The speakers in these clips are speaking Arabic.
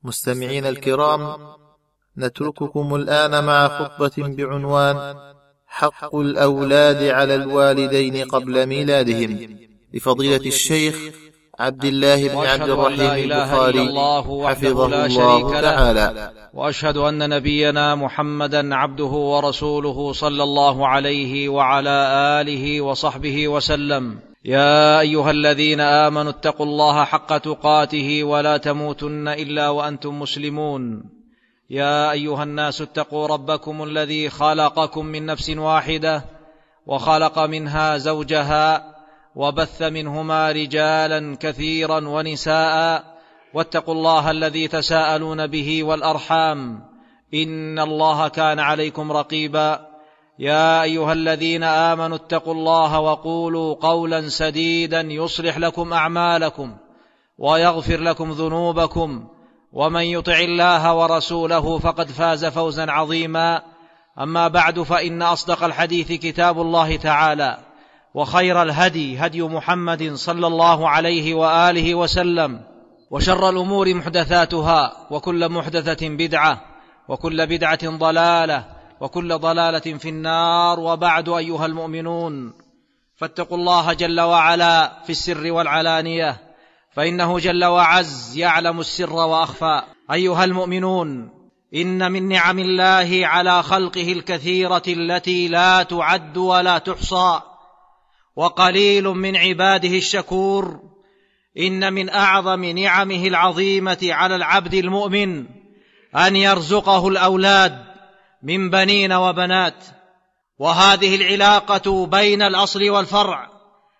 مستمعين الكرام، نترككم الآن مع خطبة بعنوان حق الأولاد على الوالدين قبل ميلادهم لفضيلة الشيخ عبد الله بن عبد الرحيم البخاري حفظه الله تعالى. وأشهد أن نبينا محمدا عبده ورسوله صلى الله عليه وعلى آله وصحبه وسلم. يا أيها الذين آمنوا اتقوا الله حق تقاته ولا تموتن إلا وأنتم مسلمون. يا أيها الناس اتقوا ربكم الذي خلقكم من نفس واحدة وخلق منها زوجها وبث منهما رجالا كثيرا ونساء، واتقوا الله الذي تساءلون به والأرحام إن الله كان عليكم رقيبا. يا أيها الذين آمنوا اتقوا الله وقولوا قولا سديدا يصلح لكم أعمالكم ويغفر لكم ذنوبكم، ومن يطع الله ورسوله فقد فاز فوزا عظيما. أما بعد، فإن أصدق الحديث كتاب الله تعالى، وخير الهدي هدي محمد صلى الله عليه وآله وسلم، وشر الأمور محدثاتها، وكل محدثة بدعة، وكل بدعة ضلالة، وكل ضلالة في النار. وبعد، أيها المؤمنون، فاتقوا الله جل وعلا في السر والعلانية، فإنه جل وعز يعلم السر وأخفى. أيها المؤمنون، إن من نعم الله على خلقه الكثيرة التي لا تعد ولا تحصى، وقليل من عباده الشكور. إن من أعظم نعمه العظيمة على العبد المؤمن أن يرزقه الأولاد من بنين وبنات، وهذه العلاقة بين الأصل والفرع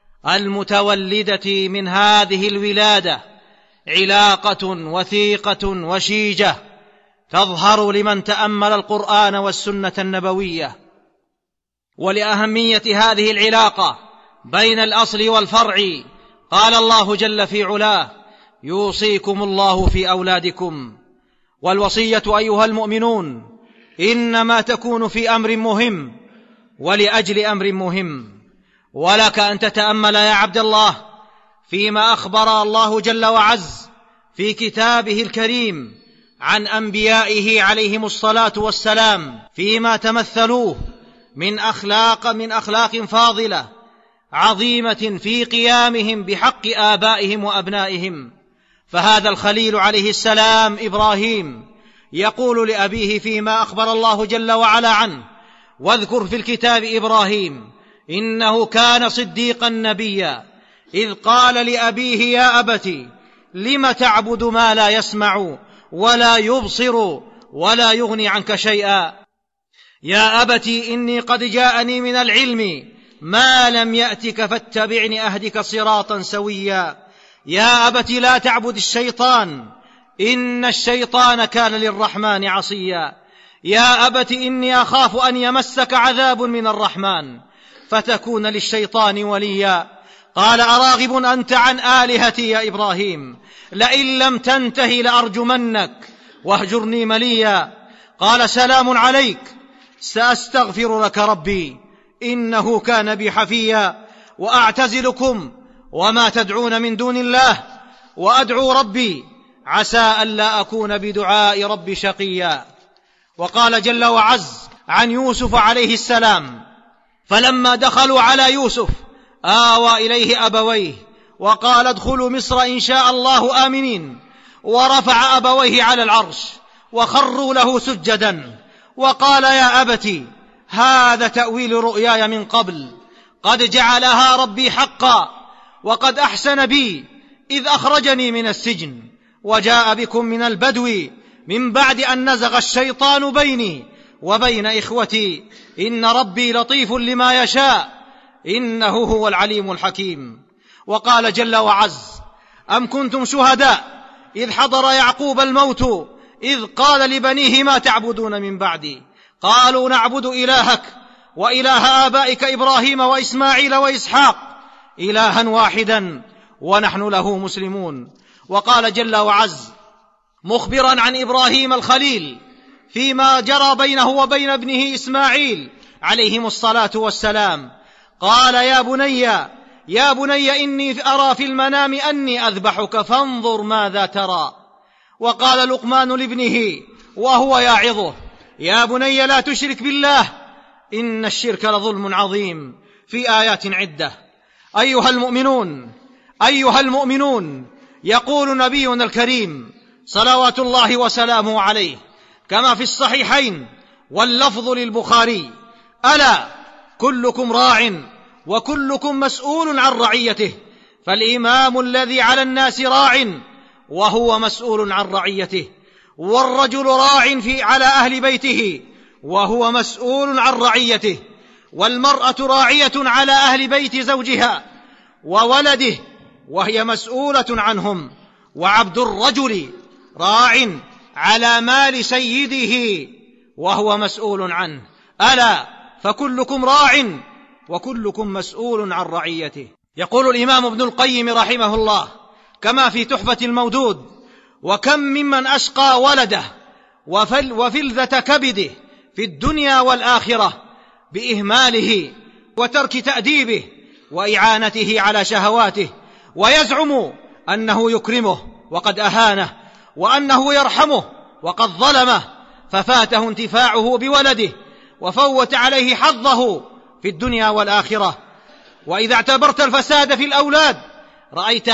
المتولدة من هذه الولادة علاقة وثيقة وشيجة تظهر لمن تأمل القرآن والسنة النبوية. ولأهمية هذه العلاقة بين الأصل والفرع قال الله جل في علاه: يوصيكم الله في أولادكم. والوصية أيها المؤمنون إنما تكون في أمر مهم ولأجل أمر مهم، ولك أن تتأمل يا عبد الله فيما أخبر الله جل وعز في كتابه الكريم عن أنبيائه عليهم الصلاة والسلام فيما تمثلوه من أخلاق فاضلة عظيمة في قيامهم بحق آبائهم وأبنائهم. فهذا الخليل عليه السلام إبراهيم يقول لأبيه فيما أخبر الله جل وعلا عنه: واذكر في الكتاب إبراهيم إنه كان صديقا نبيا إذ قال لأبيه يا أبت لم تعبد ما لا يسمع ولا يبصر ولا يغني عنك شيئا. يا أبت إني قد جاءني من العلم ما لم يأتك فاتبعني أهدك صراطا سويا. يا أبت لا تعبد الشيطان إن الشيطان كان للرحمن عصيا. يا أبت إني أخاف أن يمسك عذاب من الرحمن فتكون للشيطان وليا. قال أراغب أنت عن آلهتي يا إبراهيم لئن لم تنته لأرجمنك واهجرني مليا. قال سلام عليك سأستغفر لك ربي إنه كان بي حفيا. وأعتزلكم وما تدعون من دون الله وأدعو ربي عسى ألا أكون بدعاء ربي شقيا. وقال جل وعز عن يوسف عليه السلام: فلما دخلوا على يوسف آوى إليه أبويه وقال ادخلوا مصر إن شاء الله آمنين، ورفع أبويه على العرش وخروا له سجدا وقال يا أبت هذا تأويل رؤياي من قبل قد جعلها ربي حقا وقد أحسن بي إذ أخرجني من السجن وجاء بكم من البدو من بعد أن نزغ الشيطان بيني وبين إخوتي إن ربي لطيف لما يشاء إنه هو العليم الحكيم. وقال جل وعز: أم كنتم شهداء إذ حضر يعقوب الموت إذ قال لبنيه ما تعبدون من بعدي قالوا نعبد إلهك وإله آبائك إبراهيم وإسماعيل وإسحاق إلها واحدا ونحن له مسلمون. وقال جل وعز مخبرا عن إبراهيم الخليل فيما جرى بينه وبين ابنه إسماعيل عليهم الصلاة والسلام: قال يا بني إني أرى في المنام أني أذبحك فانظر ماذا ترى. وقال لقمان لابنه وهو يعظه: يا بني لا تشرك بالله إن الشرك لظلم عظيم، في آيات عدة. أيها المؤمنون، يقول نبينا الكريم صلوات الله وسلامه عليه كما في الصحيحين واللفظ للبخاري: ألا كلكم راع وكلكم مسؤول عن رعيته، فالإمام الذي على الناس راع وهو مسؤول عن رعيته، والرجل راع على أهل بيته وهو مسؤول عن رعيته، والمرأة راعية على أهل بيت زوجها وولده وهي مسؤولة عنهم، وعبد الرجل راع على مال سيده وهو مسؤول عنه. ألا فكلكم راع وكلكم مسؤول عن رعيته. يقول الإمام ابن القيم رحمه الله كما في تحفة المودود: وكم ممن أشقى ولده وفلذة كبده في الدنيا والآخرة بإهماله وترك تأديبه وإعانته على شهواته، ويزعم أنه يكرمه وقد أهانه، وأنه يرحمه وقد ظلمه، ففاته انتفاعه بولده وفوت عليه حظه في الدنيا والآخرة. وإذا اعتبرت الفساد في الأولاد رأيت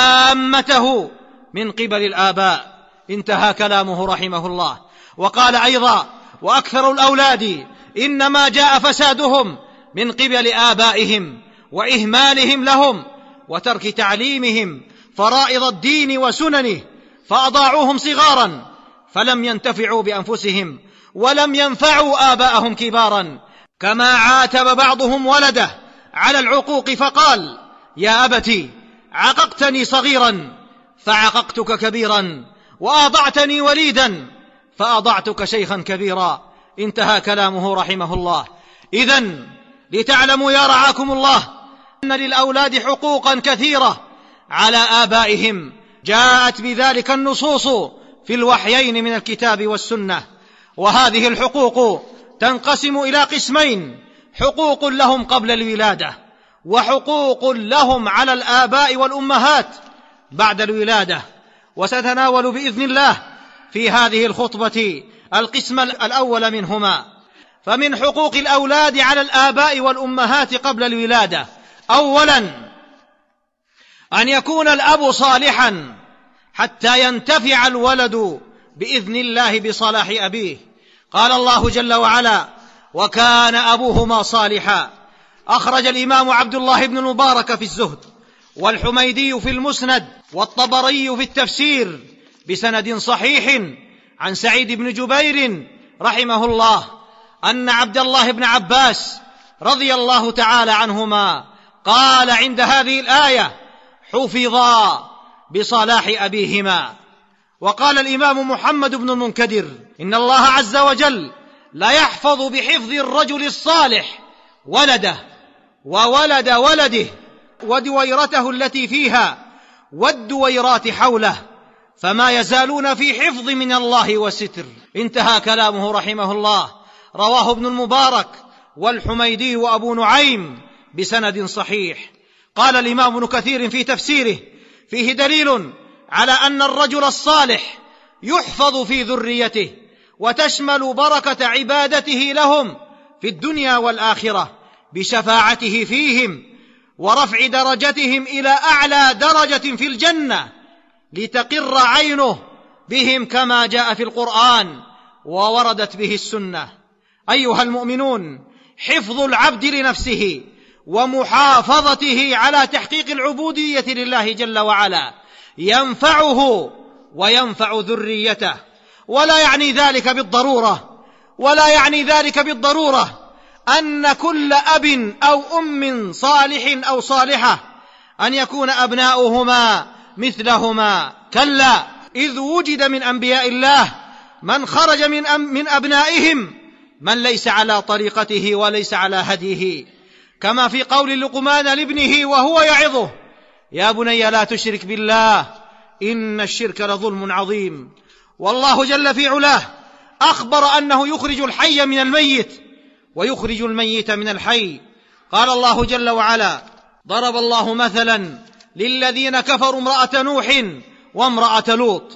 عامته من قبل الآباء. انتهى كلامه رحمه الله. وقال أيضا: وأكثر الأولاد إنما جاء فسادهم من قبل آبائهم وإهمالهم لهم وترك تعليمهم فرائض الدين وسننه، فأضاعوهم صغارا فلم ينتفعوا بأنفسهم ولم ينفعوا آباءهم كبارا. كما عاتب بعضهم ولده على العقوق فقال: يا أبتي عققتني صغيرا فعققتك كبيرا، وأضعتني وليدا فأضعتك شيخا كبيرا. انتهى كلامه رحمه الله. إذن لتعلموا يا رعاكم الله أن للأولاد حقوقا كثيرة على آبائهم، جاءت بذلك النصوص في الوحيين من الكتاب والسنة. وهذه الحقوق تنقسم إلى قسمين: حقوق لهم قبل الولادة، وحقوق لهم على الآباء والأمهات بعد الولادة. وستناول بإذن الله في هذه الخطبة القسم الأول منهما. فمن حقوق الأولاد على الآباء والأمهات قبل الولادة: أولا أن يكون الأب صالحا حتى ينتفع الولد بإذن الله بصلاح أبيه. قال الله جل وعلا: وكان أبوهما صالحا. أخرج الإمام عبد الله بن المبارك في الزهد، والحميدي في المسند، والطبري في التفسير بسند صحيح عن سعيد بن جبير رحمه الله أن عبد الله بن عباس رضي الله تعالى عنهما قال عند هذه الآية: حفظا بصلاح أبيهما. وقال الإمام محمد بن المنكدر: إن الله عز وجل لا يحفظ بحفظ الرجل الصالح ولده وولد ولده ودويرته التي فيها والدويرات حوله، فما يزالون في حفظ من الله وستر. انتهى كلامه رحمه الله. رواه ابن المبارك والحميدي وأبو نعيم بسند صحيح. قال الإمام ابن كثير في تفسيره: فيه دليل على أن الرجل الصالح يحفظ في ذريته، وتشمل بركة عبادته لهم في الدنيا والآخرة بشفاعته فيهم ورفع درجتهم إلى أعلى درجة في الجنة، لتقر عينه بهم كما جاء في القرآن ووردت به السنة. أيها المؤمنون، حفظ العبد لنفسه ومحافظته على تحقيق العبودية لله جل وعلا ينفعه وينفع ذريته، ولا يعني ذلك بالضرورة أن كل أب أو أم صالح أو صالحة أن يكون أبناؤهما مثلهما، كلا، إذ وجد من أنبياء الله من خرج من أبنائهم من ليس على طريقته وليس على هديه، كما في قول لقمان لابنه وهو يعظه: يا بني لا تشرك بالله إن الشرك لظلم عظيم. والله جل في علاه أخبر أنه يخرج الحي من الميت ويخرج الميت من الحي. قال الله جل وعلا: ضرب الله مثلا للذين كفروا امرأة نوح وامرأة لوط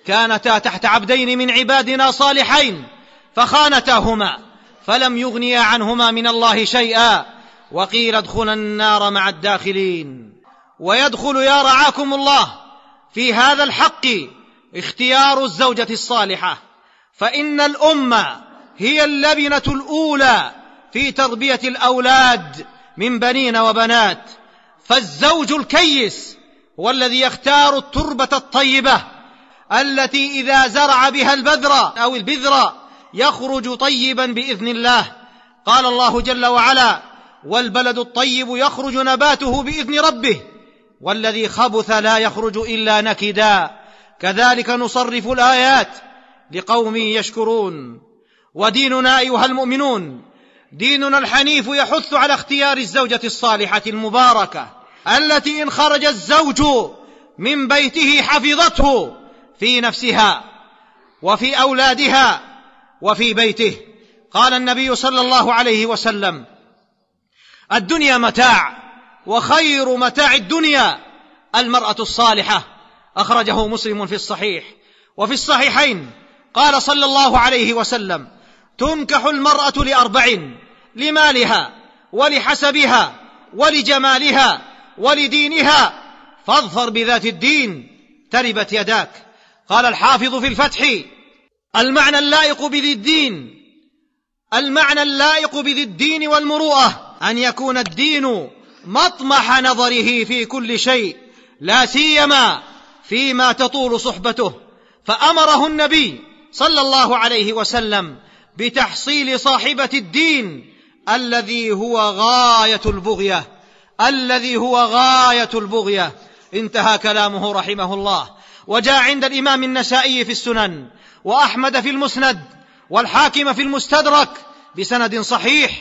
كانتا تحت عبدين من عبادنا صالحين فخانتاهما فلم يغنيا عنهما من الله شيئا وقيل ادخلا النار مع الداخلين. ويدخل يا رعاكم الله في هذا الحق اختيار الزوجة الصالحة، فإن الأمة هي اللبنة الأولى في تربية الأولاد من بنين وبنات، فالزوج الكيس هو الذي يختار التربة الطيبة التي إذا زرع بها البذر أو البذر يخرج طيبا بإذن الله. قال الله جل وعلا: والبلد الطيب يخرج نباته بإذن ربه والذي خبث لا يخرج إلا نكدا. كذلك نصرف الآيات لقوم يشكرون. وديننا أيها المؤمنون ديننا الحنيف يحث على اختيار الزوجة الصالحة المباركة التي إن خرج الزوج من بيته حفظته في نفسها وفي أولادها وفي بيته. قال النبي صلى الله عليه وسلم: الدنيا متاع وخير متاع الدنيا المرأة الصالحة. أخرجه مسلم في الصحيح. وفي الصحيحين قال صلى الله عليه وسلم: تنكح المرأة ل4: لمالها ولحسبها ولجمالها ولدينها فاظفر بذات الدين تربت يداك. قال الحافظ في الفتح: المعنى اللائق بذي الدين والمروءة أن يكون الدين مطمح نظره في كل شيء، لا سيما فيما تطول صحبته. فأمره النبي صلى الله عليه وسلم بتحصيل صاحبة الدين الذي هو غاية البغية. انتهى كلامه رحمه الله. وجاء عند الإمام النسائي في السنن وأحمد في المسند والحاكم في المستدرك بسند صحيح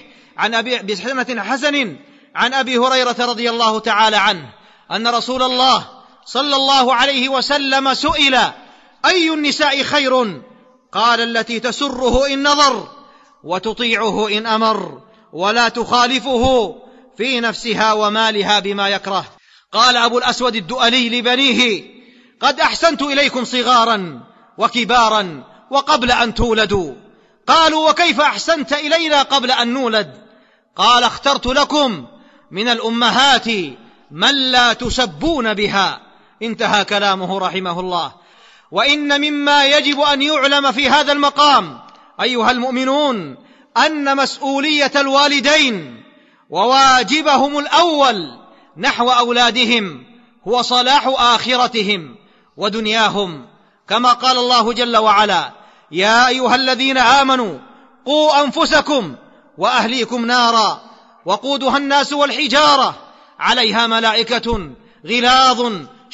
بسند حسن عن أبي هريرة رضي الله تعالى عنه أن رسول الله صلى الله عليه وسلم سئل: أي النساء خير؟ قال: التي تسره إن نظر وتطيعه إن أمر ولا تخالفه في نفسها ومالها بما يكره. قال أبو الأسود الدؤلي لبنيه: قد أحسنت إليكم صغارا وكبارا وقبل أن تولدوا. قالوا: وكيف أحسنت إلينا قبل أن نولد؟ قال: اخترت لكم من الأمهات من لا تسبون بها. انتهى كلامه رحمه الله. وإن مما يجب أن يعلم في هذا المقام أيها المؤمنون أن مسؤولية الوالدين وواجبهم الأول نحو أولادهم هو صلاح آخرتهم ودنياهم، كما قال الله جل وعلا: يا أيها الذين آمنوا قوا أنفسكم وأهليكم نارا وقودها الناس والحجارة عليها ملائكة غلاظ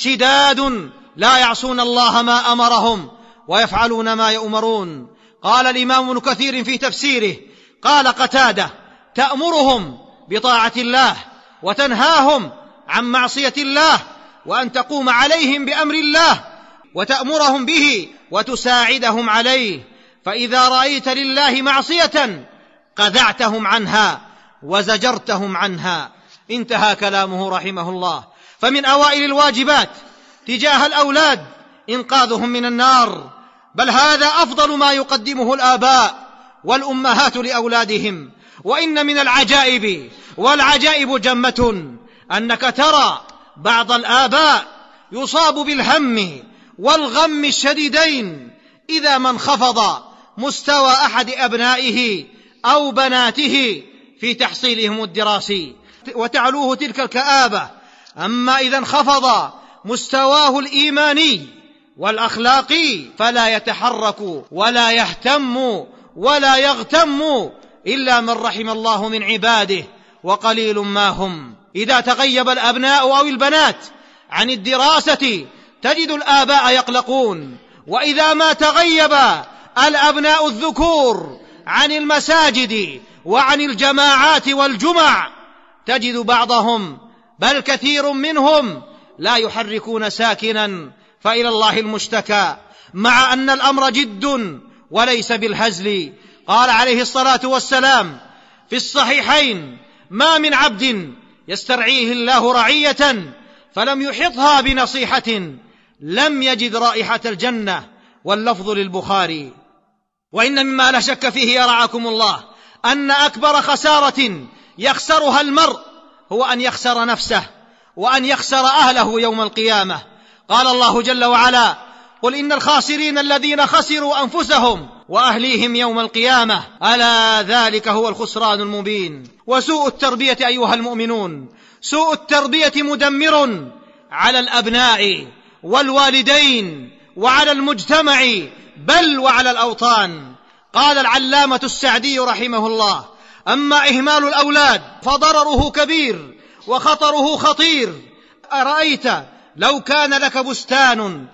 شداد لا يعصون الله ما أمرهم ويفعلون ما يؤمرون. قال الإمام ابن كثير في تفسيره: قال قتادة: تأمرهم بطاعة الله وتنهاهم عن معصية الله، وأن تقوم عليهم بأمر الله وتأمرهم به وتساعدهم عليه، فإذا رأيت لله معصية قذعتهم عنها وزجرتهم عنها. انتهى كلامه رحمه الله. فمن أوائل الواجبات تجاه الأولاد إنقاذهم من النار، بل هذا أفضل ما يقدمه الآباء والأمهات لأولادهم. وإن من العجائب، والعجائب جمة، أنك ترى بعض الآباء يصاب بالهم والغم الشديدين إذا ما انخفض مستوى أحد أبنائه أو بناته في تحصيلهم الدراسي وتعلوه تلك الكآبة. أما إذا انخفض مستواه الإيماني والأخلاقي فلا يتحرك ولا يهتم ولا يغتم إلا من رحم الله من عباده، وقليل ما هم. إذا تغيب الأبناء أو البنات عن الدراسة تجد الآباء يقلقون، وإذا ما تغيب الأبناء الذكور عن المساجد وعن الجماعات والجمع تجد بعضهم بل كثير منهم لا يحركون ساكنا، فإلى الله المشتكى، مع أن الأمر جد وليس بالهزل. قال عليه الصلاة والسلام في الصحيحين: ما من عبد يسترعيه الله رعية فلم يحطها بنصيحة لم يجد رائحة الجنة. واللفظ للبخاري. وإن مما لا شك فيه يرعاكم الله أن أكبر خسارة يخسرها المرء هو أن يخسر نفسه وأن يخسر أهله يوم القيامة. قال الله جل وعلا: قل إن الخاسرين الذين خسروا أنفسهم وأهليهم يوم القيامة ألا ذلك هو الخسران المبين. وسوء التربية أيها المؤمنون، سوء التربية مدمر على الأبناء والوالدين وعلى المجتمع بل وعلى الأوطان. قال العلامة السعدي رحمه الله: أما إهمال الأولاد فضرره كبير وخطره خطير. أرأيت لو كان لك بستان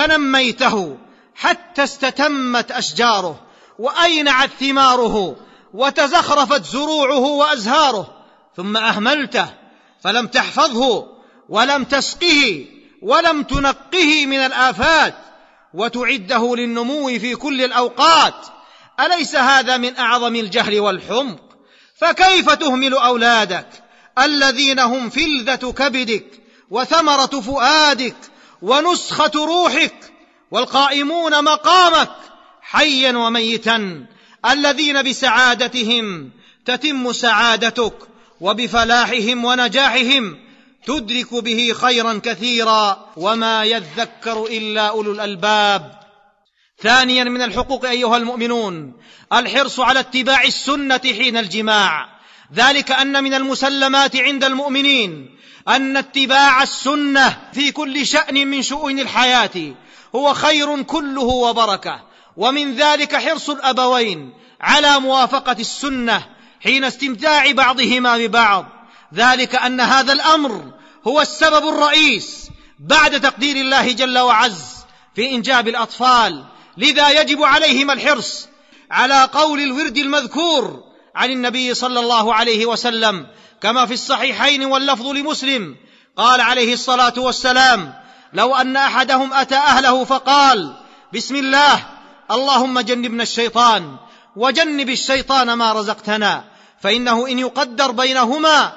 فنميته حتى استتمت أشجاره وأينعت ثماره وتزخرفت زروعه وأزهاره، ثم أهملته فلم تحفظه ولم تسقه ولم تنقه من الآفات وتعده للنمو في كل الأوقات، أليس هذا من أعظم الجهل والحمق؟ فكيف تهمل أولادك الذين هم فلذة كبدك وثمرة فؤادك ونسخة روحك والقائمون مقامك حيا وميتا، الذين بسعادتهم تتم سعادتك وبفلاحهم ونجاحهم تدرك به خيرا كثيرا وما يذكر إلا أولو الألباب. ثانيا من الحقوق أيها المؤمنون الحرص على اتباع السنة حين الجماع، ذلك أن من المسلمات عند المؤمنين أن اتباع السنة في كل شأن من شؤون الحياة هو خير كله وبركة، ومن ذلك حرص الأبوين على موافقة السنة حين استمتاع بعضهما ببعض، ذلك أن هذا الأمر هو السبب الرئيس بعد تقدير الله جل وعز في إنجاب الأطفال، لذا يجب عليهم الحرص على قول الورد المذكور عن النبي صلى الله عليه وسلم كما في الصحيحين واللفظ لمسلم، قال عليه الصلاة والسلام: لو أن أحدهم أتى أهله فقال: بسم الله اللهم جنبنا الشيطان وجنب الشيطان ما رزقتنا، فإنه إن يقدر بينهما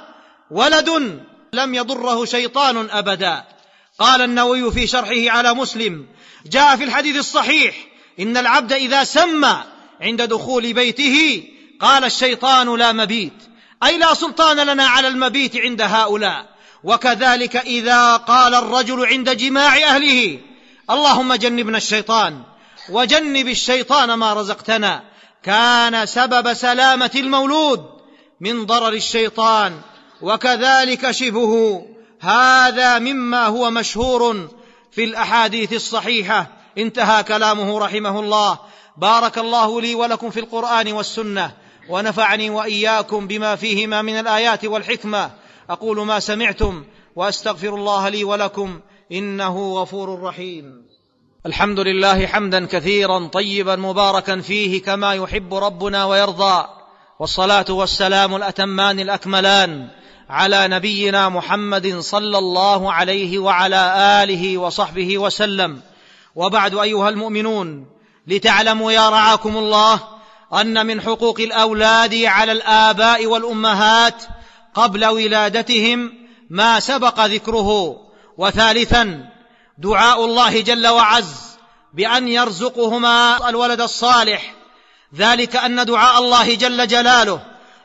ولد لم يضره شيطان أبدا. قال النووي في شرحه على مسلم: جاء في الحديث الصحيح: إن العبد إذا سمى عند دخول بيته قال الشيطان لا مبيت، أي لا سلطان لنا على المبيت عند هؤلاء. وكذلك إذا قال الرجل عند جماع أهله: اللهم جنبنا الشيطان وجنب الشيطان ما رزقتنا، كان سبب سلامة المولود من ضرر الشيطان. وكذلك شبهه، هذا مما هو مشهور في الأحاديث الصحيحة. انتهى كلامه رحمه الله. بارك الله لي ولكم في القرآن والسنة، ونفعني وإياكم بما فيهما من الآيات والحكمة. أقول ما سمعتم وأستغفر الله لي ولكم إنه غفور رحيم. الحمد لله حمدا كثيرا طيبا مباركا فيه كما يحب ربنا ويرضى، والصلاة والسلام الأتمان الأكملان على نبينا محمد صلى الله عليه وعلى آله وصحبه وسلم. وبعد أيها المؤمنون، لتعلموا يا رعاكم الله أن من حقوق الأولاد على الآباء والأمهات قبل ولادتهم ما سبق ذكره. وثالثا دعاء الله جل وعز بأن يرزقهما الولد الصالح، ذلك أن دعاء الله جل جلاله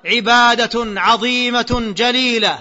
عبادة عظيمة جليلة،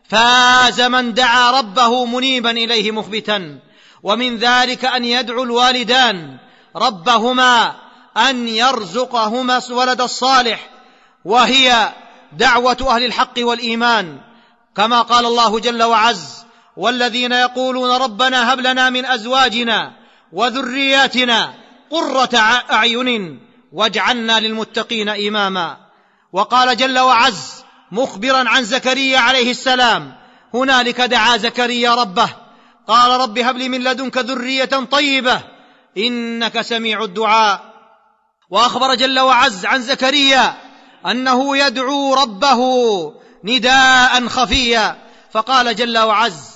فاز من دعا ربه منيبا إليه مخبتا. ومن ذلك أن يدعو الوالدان ربهما أن يرزقهما الولد الصالح، وهي دعوة أهل الحق والإيمان، كما قال الله جل وعز: والذين يقولون ربنا هب لنا من أزواجنا وذرياتنا قرة أعين واجعلنا للمتقين إماما. وقال جل وعز مخبرا عن زكريا عليه السلام: هنالك دعا زكريا ربه قال رب هب لي من لدنك ذرية طيبة إنك سميع الدعاء. وأخبر جل وعز عن زكريا أنه يدعو ربه نداء خفيا، فقال جل وعز: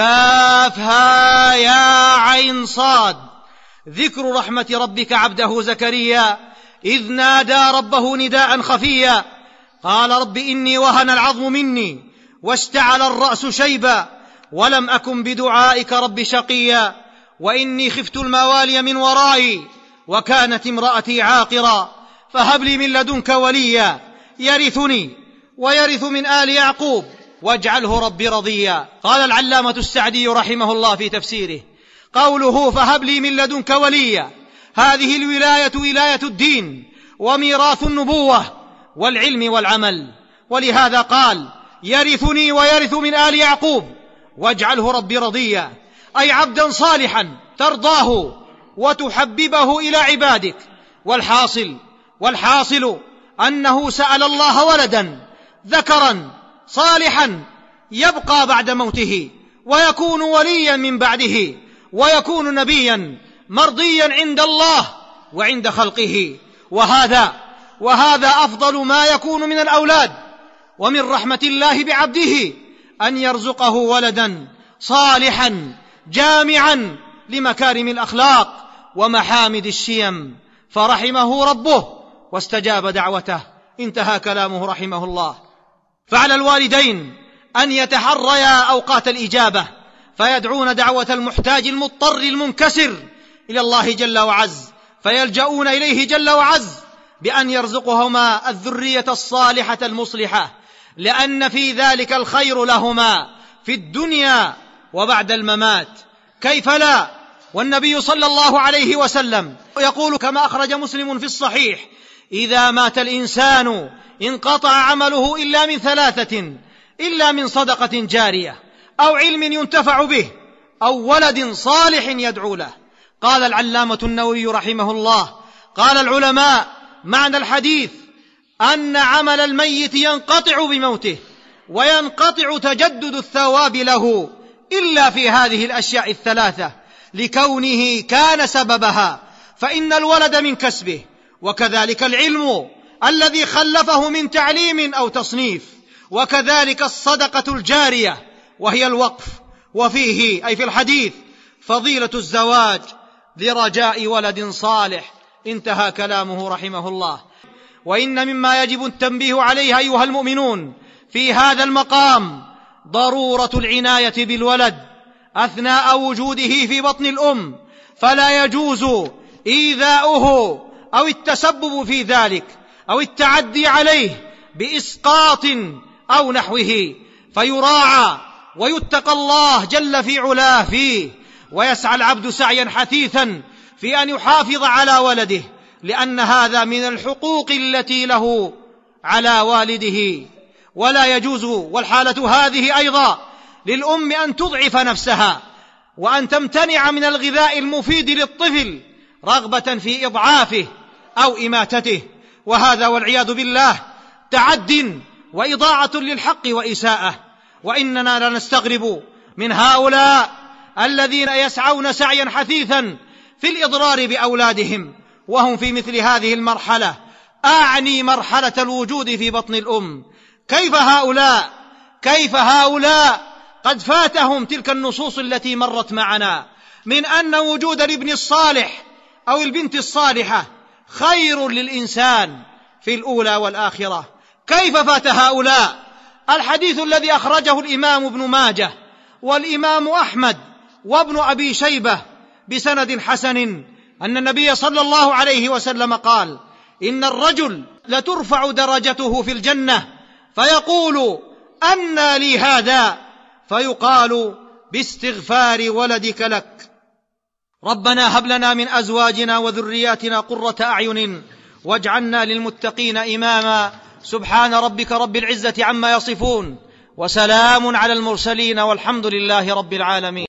كافها يا عين صاد، ذكر رحمة ربك عبده زكريا إذ نادى ربه نداء خفيا، قال رب إني وهن العظم مني واشتعل الرأس شيبا ولم أكن بدعائك رب شقيا. وإني خفت الموالي من ورائي وكانت امرأتي عاقرا فهب لي من لدنك وليا يرثني ويرث من آل يعقوب واجعله ربي رضيا. قال العلامة السعدي رحمه الله في تفسيره: قوله فهب لي من لدنك وليا، هذه الولاية ولاية الدين وميراث النبوة والعلم والعمل، ولهذا قال يرثني ويرث من آل يعقوب واجعله ربي رضيا، أي عبدا صالحا ترضاه وتحببه إلى عبادك. والحاصل أنه سأل الله ولدا ذكرا صالحا يبقى بعد موته ويكون وليا من بعده ويكون نبيا مرضيا عند الله وعند خلقه، وهذا أفضل ما يكون من الأولاد. ومن رحمة الله بعبده أن يرزقه ولدا صالحا جامعا لمكارم الأخلاق ومحامد الشيم، فرحمه ربه واستجاب دعوته. انتهى كلامه رحمه الله. فعلى الوالدين أن يتحريا أوقات الإجابة، فيدعون دعوة المحتاج المضطر المنكسر إلى الله جل وعز، فيلجؤون إليه جل وعز بأن يرزقهما الذرية الصالحة المصلحة، لأن في ذلك الخير لهما في الدنيا وبعد الممات. كيف لا؟ والنبي صلى الله عليه وسلم يقول كما أخرج مسلم في الصحيح: إذا مات الإنسان انقطع عمله إلا من ثلاثة: إلا من صدقة جارية أو علم ينتفع به أو ولد صالح يدعو له. قال العلامة النووي رحمه الله: قال العلماء معنى الحديث أن عمل الميت ينقطع بموته وينقطع تجدد الثواب له إلا في هذه الأشياء الثلاثة، لكونه كان سببها، فإن الولد من كسبه، وكذلك العلم الذي خلفه من تعليم أو تصنيف، وكذلك الصدقة الجارية وهي الوقف. وفيه أي في الحديث فضيلة الزواج لرجاء ولد صالح. انتهى كلامه رحمه الله. وإن مما يجب التنبيه عليه أيها المؤمنون في هذا المقام ضرورة العناية بالولد أثناء وجوده في بطن الأم، فلا يجوز إيذاؤه أو التسبب في ذلك أو التعدي عليه بإسقاط أو نحوه، فيراعى ويتقى الله جل في علاه فيه، ويسعى العبد سعيا حثيثا في أن يحافظ على ولده، لأن هذا من الحقوق التي له على والده. ولا يجوز، والحالة هذه أيضا، للأم أن تضعف نفسها وأن تمتنع من الغذاء المفيد للطفل رغبة في إضعافه أو إماتته، وهذا والعياذ بالله تعد وإضاعة للحق وإساءة. وإننا لنستغرب من هؤلاء الذين يسعون سعيا حثيثا في الإضرار بأولادهم وهم في مثل هذه المرحلة، أعني مرحلة الوجود في بطن الأم. كيف هؤلاء قد فاتهم تلك النصوص التي مرت معنا من أن وجود الابن الصالح أو البنت الصالحة خير للإنسان في الأولى والآخرة. كيف فات هؤلاء الحديث الذي أخرجه الإمام ابن ماجه والإمام أحمد وابن أبي شيبة بسند حسن أن النبي صلى الله عليه وسلم قال: إن الرجل لترفع درجته في الجنة فيقول: أنى لي هذا؟ فيقال: باستغفار ولدك لك. ربنا هب لنا من أزواجنا وذرياتنا قرة أعين واجعلنا للمتقين إماما. سبحان ربك رب العزة عما يصفون، وسلام على المرسلين، والحمد لله رب العالمين.